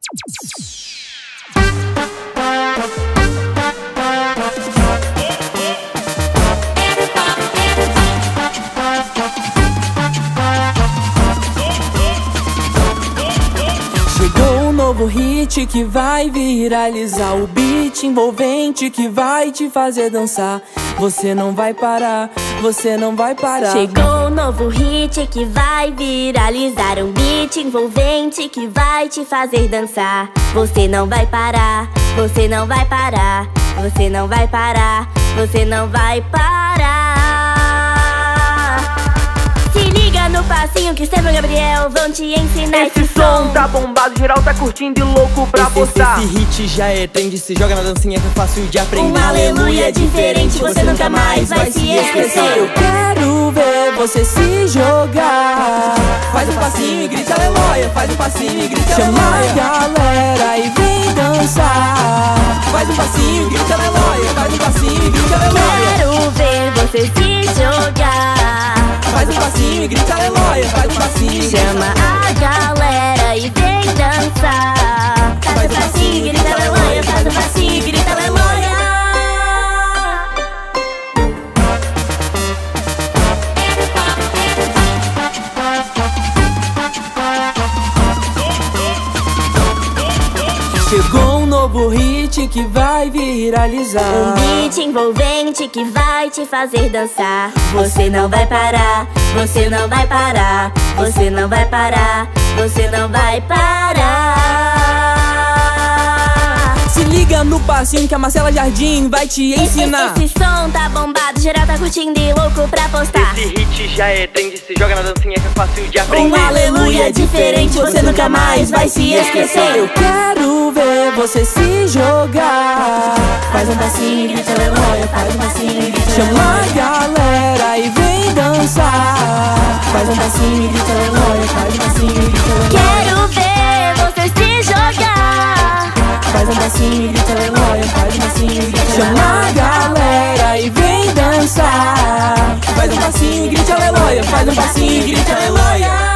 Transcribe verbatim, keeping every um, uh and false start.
Chegou um novo hit que vai viralizar, o beat envolvente que vai te fazer dançar. Você não vai parar, você não vai parar. Chegou um novo hit que vai viralizar, um beat envolvente que vai te fazer dançar. Você não vai parar, você não vai parar, você não vai parar, você não vai parar. Se liga no passinho que Estevam e Gabriel vão te ensinar. Esse, esse som tá bombado, geral tá curtindo e louco pra esse, postar. Esse hit já é trend, se joga na dancinha que é fácil de aprender. Um aleluia diferente, você nunca mais vai se esquecer. Eu quero ver você se jogar. Faz um passinho e grita aleluia, faz um passinho e grita aleluia. Chama a galera e vem dançar. Faz um passinho e grita aleluia, faz um passinho e grita aleluia. Quero ver você se jogar. Faz um passinho e grita aleluia, faz um passinho e grita aleluia. Chama a galera e vem dançar. Faz um passinho e grita aleluia, faz um passinho e grita aleluia. Chegou um novo hit que vai viralizar, um beat envolvente que vai te fazer dançar. Você não vai parar, você não vai parar, você não vai parar, você não vai parar. Se liga no passinho que a Marcela Jardim vai te ensinar. Esse, esse som tá bombado, geral tá curtindo e louco pra postar. Esse hit já é trend, se joga na dancinha que é fácil de aprender. Um aleluia diferente, você nunca mais vai se esquecer. Eu quero ver você se jogar. Faz um passinho e grita aleluia, faz um passinho e grita aleluia. Chama a galera e vem dançar. Faz um passinho e grita aleluia, faz um passinho e grita aleluia. Quero ver você se jogar. Faz um passinho e grita aleluia, faz um passinho e grita aleluia. Chama a galera e vem dançar. Faz um passinho e grita aleluia, faz um passinho e grita aleluia.